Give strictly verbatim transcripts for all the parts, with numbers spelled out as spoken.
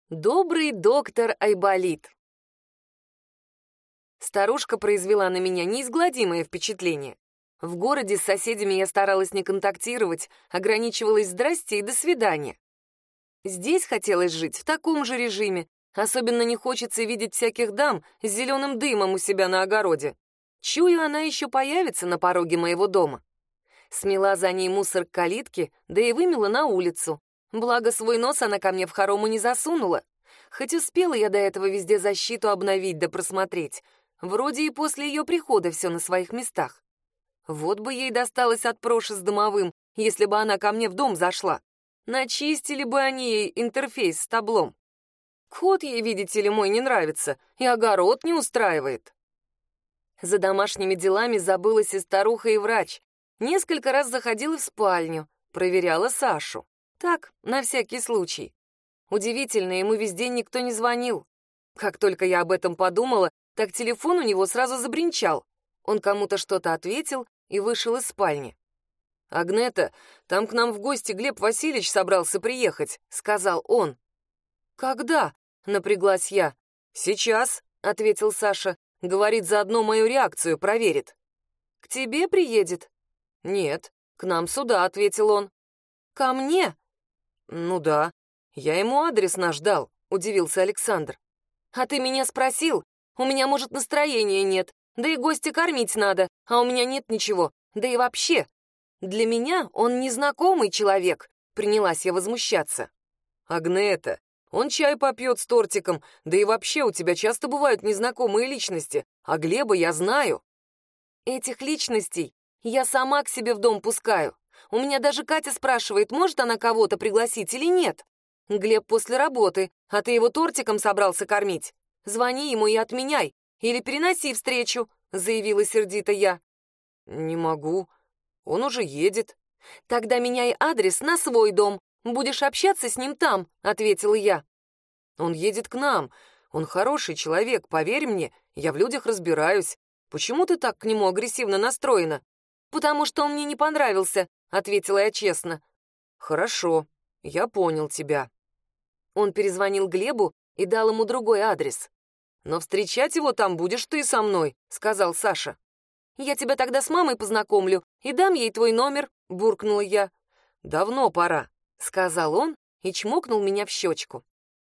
Добрый доктор Айболит. Старушка произвела на меня неизгладимое впечатление. В городе с соседями я старалась не контактировать, ограничивалась «здрасте» и «до свидания». Здесь хотелось жить в таком же режиме. Особенно не хочется видеть всяких дам с зеленым дымом у себя на огороде. Чую, она еще появится на пороге моего дома. Смела за ней мусор к калитке, да и вымела на улицу. Благо, свой нос она ко мне в хорому не засунула. Хоть успела я до этого везде защиту обновить да просмотреть. Вроде и после ее прихода все на своих местах. Вот бы ей досталось от Проши с домовым, если бы она ко мне в дом зашла. Начистили бы они ей интерфейс с таблом. Кот ей, видите ли, мой не нравится, и огород не устраивает. За домашними делами забылась и старуха, и врач. Несколько раз заходила в спальню, проверяла Сашу. Так, на всякий случай. Удивительно, ему везде никто не звонил. Как только я об этом подумала, так телефон у него сразу забринчал. Он кому-то что-то ответил и вышел из спальни. «Агнета, там к нам в гости Глеб Васильевич собрался приехать», — сказал он. «Когда?» — напряглась я. «Сейчас», — ответил Саша. «Говорит, заодно мою реакцию проверит». «К тебе приедет?» «Нет, к нам сюда», — ответил он. «Ко мне?» «Ну да. Я ему адрес наш дал», — удивился Александр. «А ты меня спросил? У меня, может, настроения нет. Да и гостя кормить надо, а у меня нет ничего. Да и вообще, для меня он незнакомый человек», — принялась я возмущаться. «Агнета, он чай попьет с тортиком, да и вообще у тебя часто бывают незнакомые личности, а Глеба я знаю». «Этих личностей я сама к себе в дом пускаю. У меня даже Катя спрашивает, может она кого-то пригласить или нет. Глеб после работы, а ты его тортиком собрался кормить. Звони ему и отменяй, или переноси встречу», — заявила сердито я. «Не могу, он уже едет». «Тогда меняй адрес на свой дом, будешь общаться с ним там», — ответила я. «Он едет к нам, он хороший человек, поверь мне, я в людях разбираюсь. Почему ты так к нему агрессивно настроена?» «Потому что он мне не понравился», — ответила я честно. «Хорошо, я понял тебя». Он перезвонил Глебу и дал ему другой адрес. «Но встречать его там будешь ты со мной», — сказал Саша. «Я тебя тогда с мамой познакомлю и дам ей твой номер», — буркнула я. «Давно пора», — сказал он и чмокнул меня в щечку.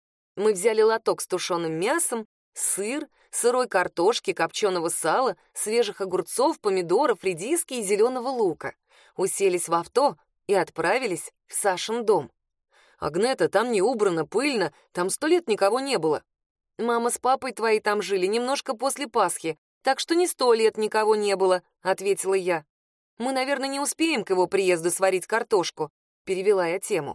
Мы взяли лоток с тушеным мясом, сыр, сырой картошки, копченого сала, свежих огурцов, помидоров, редиски и зеленого лука. Уселись в авто и отправились в Сашин дом. «Агнета, там не убрано, пыльно, там сто лет никого не было». «Мама с папой твои там жили немножко после Пасхи, так что не сто лет никого не было», — ответила я. «Мы, наверное, не успеем к его приезду сварить картошку», — перевела я тему.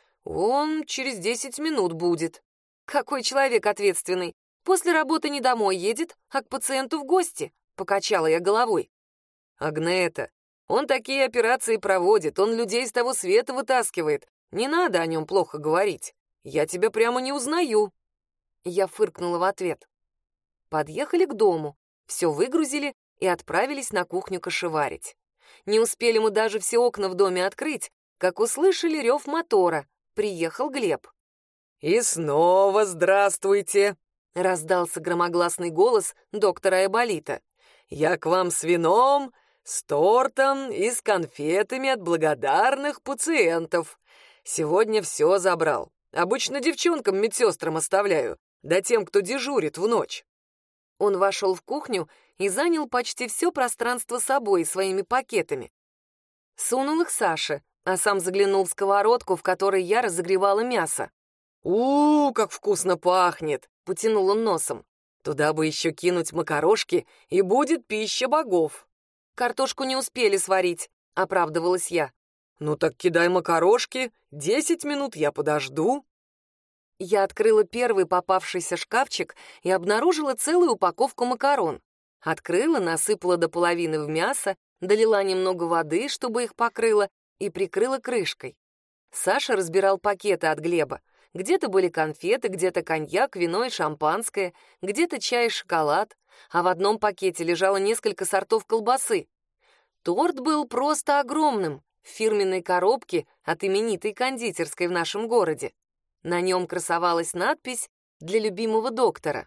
«Он через десять минут будет». «Какой человек ответственный. После работы не домой едет, а к пациенту в гости», — покачала я головой. «Агнета, он такие операции проводит, он людей с того света вытаскивает. Не надо о нем плохо говорить. Я тебя прямо не узнаю». Я фыркнула в ответ. Подъехали к дому, все выгрузили и отправились на кухню кашеварить. Не успели мы даже все окна в доме открыть, как услышали рев мотора. Приехал Глеб. «И снова здравствуйте!» — раздался громогласный голос доктора Айболита. «Я к вам с вином, с тортом и с конфетами от благодарных пациентов. Сегодня все забрал. Обычно девчонкам медсестрам оставляю, да тем, кто дежурит в ночь». Он вошел в кухню и занял почти все пространство собой своими пакетами. Сунул их Саше, а сам заглянул в сковородку, в которой я разогревала мясо. «У-у, как вкусно пахнет!» — потянул он носом. «Туда бы еще кинуть макарошки, и будет пища богов». «Картошку не успели сварить», — оправдывалась я. «Ну так кидай макарошки, десять минут я подожду». Я открыла первый попавшийся шкафчик и обнаружила целую упаковку макарон. Открыла, насыпала до половины в мясо, долила немного воды, чтобы их покрыло, и прикрыла крышкой. Саша разбирал пакеты от Глеба. Где-то были конфеты, где-то коньяк, вино и шампанское, где-то чай и шоколад, а в одном пакете лежало несколько сортов колбасы. Торт был просто огромным, в фирменной коробке от именитой кондитерской в нашем городе. На нем красовалась надпись «Для любимого доктора».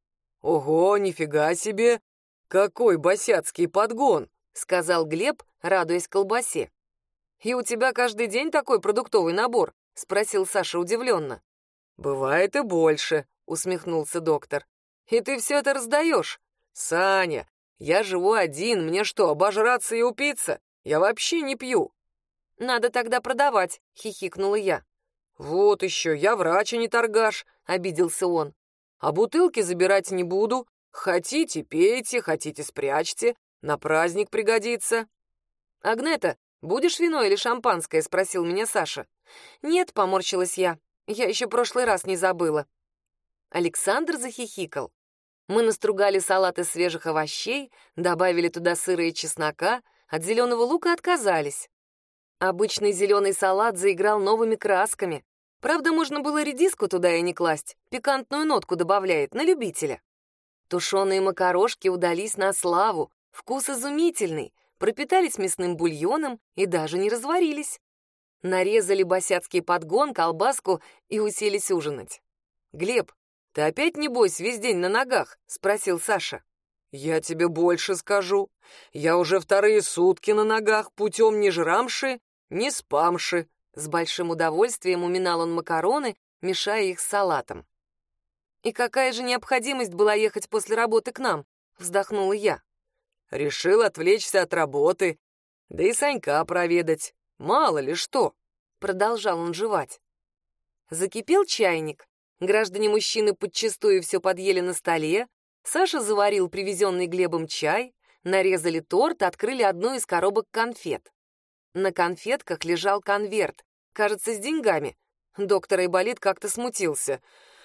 «Ого, нифига себе! Какой босяцкий подгон!» — сказал Глеб, радуясь колбасе. «И у тебя каждый день такой продуктовый набор?» — спросил Саша удивленно. «Бывает и больше», — усмехнулся доктор. «И ты все это раздаешь?» «Саня, я живу один, мне что, обожраться и упиться? Я вообще не пью». «Надо тогда продавать», — хихикнула я. «Вот еще, я врач, а не торгаш», — обиделся он. «А бутылки забирать не буду. Хотите, пейте, хотите, спрячьте. На праздник пригодится». «Агнета, будешь вино или шампанское?» — спросил меня Саша. «Нет», — поморщилась я. «Я еще прошлый раз не забыла». Александр захихикал. Мы настругали салат из свежих овощей, добавили туда сыра и чеснока, от зеленого лука отказались. Обычный зеленый салат заиграл новыми красками. Правда, можно было редиску туда и не класть, пикантную нотку добавляет, на любителя. Тушеные макарошки удались на славу, вкус изумительный, пропитались мясным бульоном и даже не разварились. Нарезали босяцкий подгон, колбаску и уселись ужинать. «Глеб, ты опять, небось, весь день на ногах?» — спросил Саша. «Я тебе больше скажу. Я уже вторые сутки на ногах, путем не жрамши, не спамши». С большим удовольствием уминал он макароны, мешая их с салатом. «И какая же необходимость была ехать после работы к нам?» — вздохнула я. «Решил отвлечься от работы, да и Санька проведать. Мало ли что», — продолжал он жевать. Закипел чайник. Граждане-мужчины подчистую все подъели на столе. Саша заварил привезенный Глебом чай, нарезали торт, открыли одну из коробок конфет. На конфетках лежал конверт, кажется, с деньгами. Доктор Айболит как-то смутился.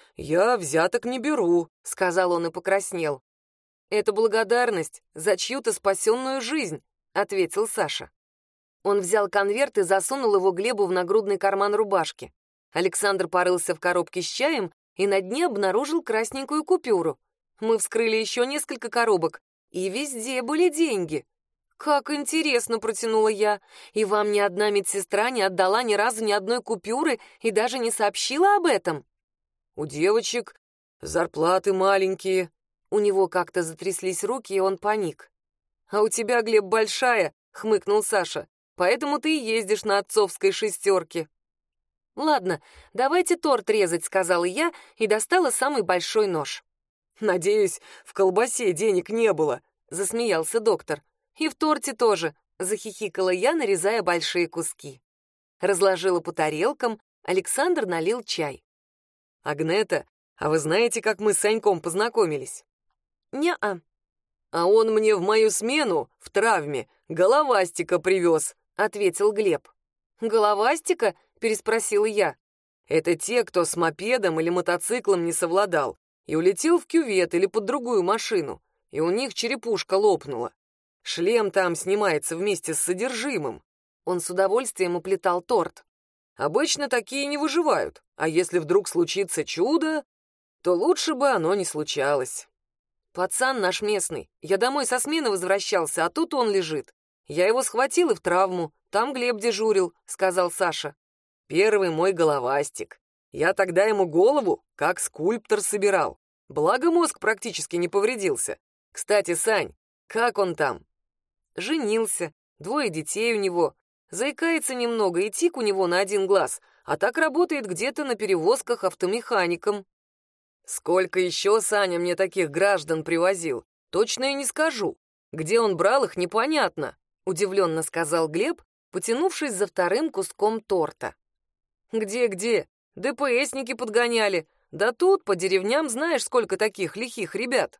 «Я взяток не беру», — сказал он и покраснел. «Это благодарность за чью-то спасенную жизнь», — ответил Саша. Он взял конверт и засунул его Глебу в нагрудный карман рубашки. Александр порылся в коробке с чаем и на дне обнаружил красненькую купюру. Мы вскрыли еще несколько коробок, и везде были деньги. «Как интересно», — протянула я. «И вам ни одна медсестра не отдала ни разу ни одной купюры и даже не сообщила об этом?» «У девочек зарплаты маленькие». У него как-то затряслись руки, и он паник. «А у тебя, Глеб, большая», — хмыкнул Саша. «Поэтому ты и ездишь на отцовской шестерке». «Ладно, давайте торт резать», — сказала я и достала самый большой нож. «Надеюсь, в колбасе денег не было», — засмеялся доктор. «И в торте тоже», — захихикала я, нарезая большие куски. Разложила по тарелкам, Александр налил чай. «Агнета, а вы знаете, как мы с Саньком познакомились?» «Не-а». «А он мне в мою смену, в травме, головастика привез», — ответил Глеб. «Головастика?» — переспросила я. «Это те, кто с мопедом или мотоциклом не совладал и улетел в кювет или под другую машину, и у них черепушка лопнула. Шлем там снимается вместе с содержимым». Он с удовольствием уплетал торт. «Обычно такие не выживают, а если вдруг случится чудо, то лучше бы оно не случалось». «Пацан наш местный. Я домой со смены возвращался, а тут он лежит. Я его схватил и в травму. Там Глеб дежурил», — сказал Саша. «Первый мой головастик. Я тогда ему голову как скульптор собирал. Благо мозг практически не повредился. Кстати, Сань, как он там?» «Женился. Двое детей у него. Заикается немного, и тик у него на один глаз, а так работает где-то на перевозках автомехаником». «Сколько еще Саня мне таких граждан привозил? Точно и не скажу. Где он брал их, непонятно», — удивленно сказал Глеб, потянувшись за вторым куском торта. «Где-где? ДПСники подгоняли. Да тут по деревням знаешь, сколько таких лихих ребят».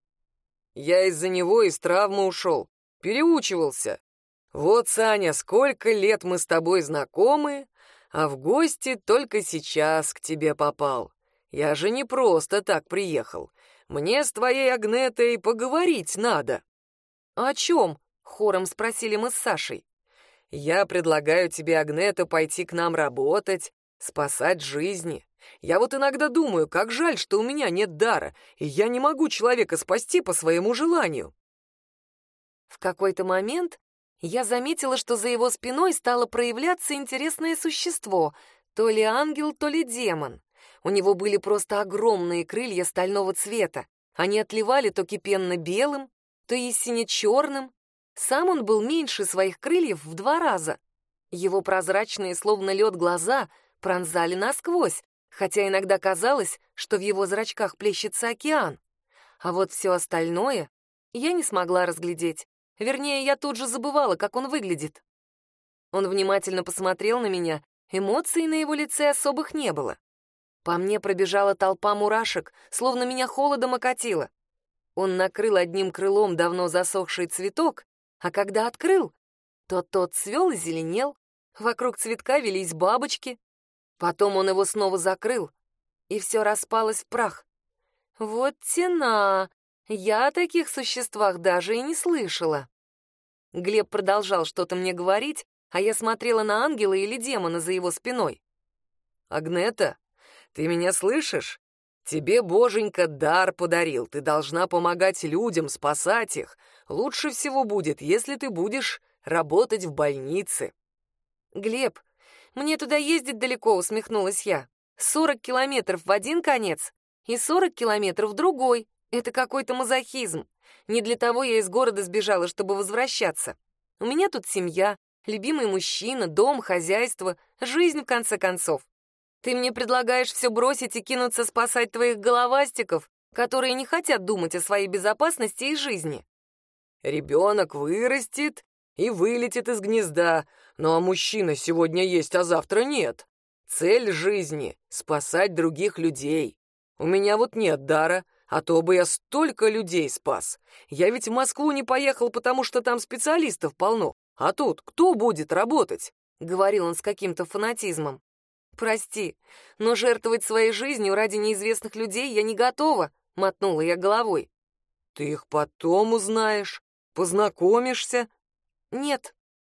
«Я из-за него из травмы ушел. Переучивался. Вот, Саня, сколько лет мы с тобой знакомы, а в гости только сейчас к тебе попал. Я же не просто так приехал. Мне с твоей Агнетой поговорить надо». «О чем?» — хором спросили мы с Сашей. «Я предлагаю тебе, Агнета, пойти к нам работать, спасать жизни. Я вот иногда думаю, как жаль, что у меня нет дара, и я не могу человека спасти по своему желанию». В какой-то момент я заметила, что за его спиной стало проявляться интересное существо, то ли ангел, то ли демон. У него были просто огромные крылья стального цвета. Они отливали то кипенно-белым, то и сине-черным. Сам он был меньше своих крыльев в два раза. Его прозрачные, словно лед, глаза пронзали насквозь, хотя иногда казалось, что в его зрачках плещется океан. А вот все остальное я не смогла разглядеть. Вернее, я тут же забывала, как он выглядит. Он внимательно посмотрел на меня, эмоций на его лице особых не было. По мне пробежала толпа мурашек, словно меня холодом окатило. Он накрыл одним крылом давно засохший цветок, а когда открыл, то тот цвел и зеленел, вокруг цветка велись бабочки. Потом он его снова закрыл, и все распалось в прах. Вот тена! Я о таких существах даже и не слышала. Глеб продолжал что-то мне говорить, а я смотрела на ангела или демона за его спиной. «Агнета, ты меня слышишь? Тебе Боженька дар подарил, ты должна помогать людям, спасать их. Лучше всего будет, если ты будешь работать в больнице». «Глеб, мне туда ездить далеко», — усмехнулась я. «Сорок километров в один конец и сорок километров в другой. Это какой-то мазохизм. Не для того я из города сбежала, чтобы возвращаться. У меня тут семья, любимый мужчина, дом, хозяйство, жизнь, в конце концов. Ты мне предлагаешь все бросить и кинуться спасать твоих головастиков, которые не хотят думать о своей безопасности и жизни». «Ребенок вырастет и вылетит из гнезда, ну а мужчина сегодня есть, а завтра нет. Цель жизни — спасать других людей. У меня вот нет дара, а то бы я столько людей спас. Я ведь в Москву не поехал, потому что там специалистов полно. А тут кто будет работать?» — говорил он с каким-то фанатизмом. «Прости, но жертвовать своей жизнью ради неизвестных людей я не готова», — мотнула я головой. «Ты их потом узнаешь, познакомишься». «Нет».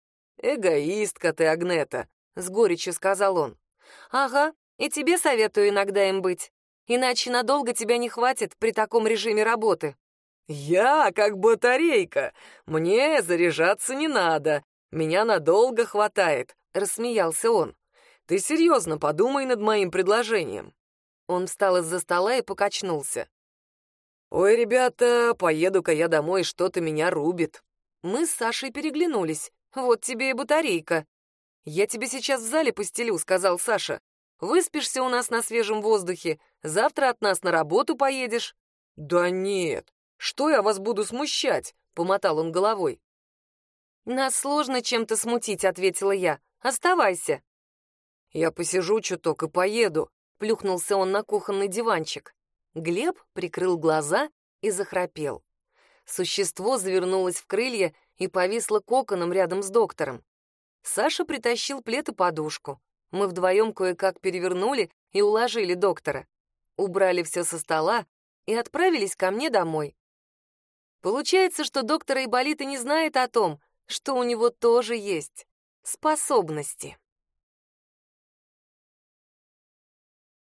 «Эгоистка ты, Агнета», — с горечью сказал он. «Ага, и тебе советую иногда им быть. Иначе надолго тебя не хватит при таком режиме работы». «Я как батарейка. Мне заряжаться не надо. Меня надолго хватает», — рассмеялся он. «Ты серьезно подумай над моим предложением». Он встал из-за стола и покачнулся. «Ой, ребята, поеду-ка я домой, что-то меня рубит». Мы с Сашей переглянулись. «Вот тебе и батарейка». «Я тебе сейчас в зале постелю», — сказал Саша. «Выспишься у нас на свежем воздухе. Завтра от нас на работу поедешь». «Да нет, что я вас буду смущать?» — помотал он головой. «Нас сложно чем-то смутить», — ответила я. «Оставайся». «Я посижу чуток и поеду», — плюхнулся он на кухонный диванчик. Глеб прикрыл глаза и захрапел. Существо завернулось в крылья и повисло коконом рядом с доктором. Саша притащил плед и подушку. Мы вдвоем кое-как перевернули и уложили доктора. Убрали все со стола и отправились ко мне домой. Получается, что доктор Айболит и не знает о том, что у него тоже есть способности.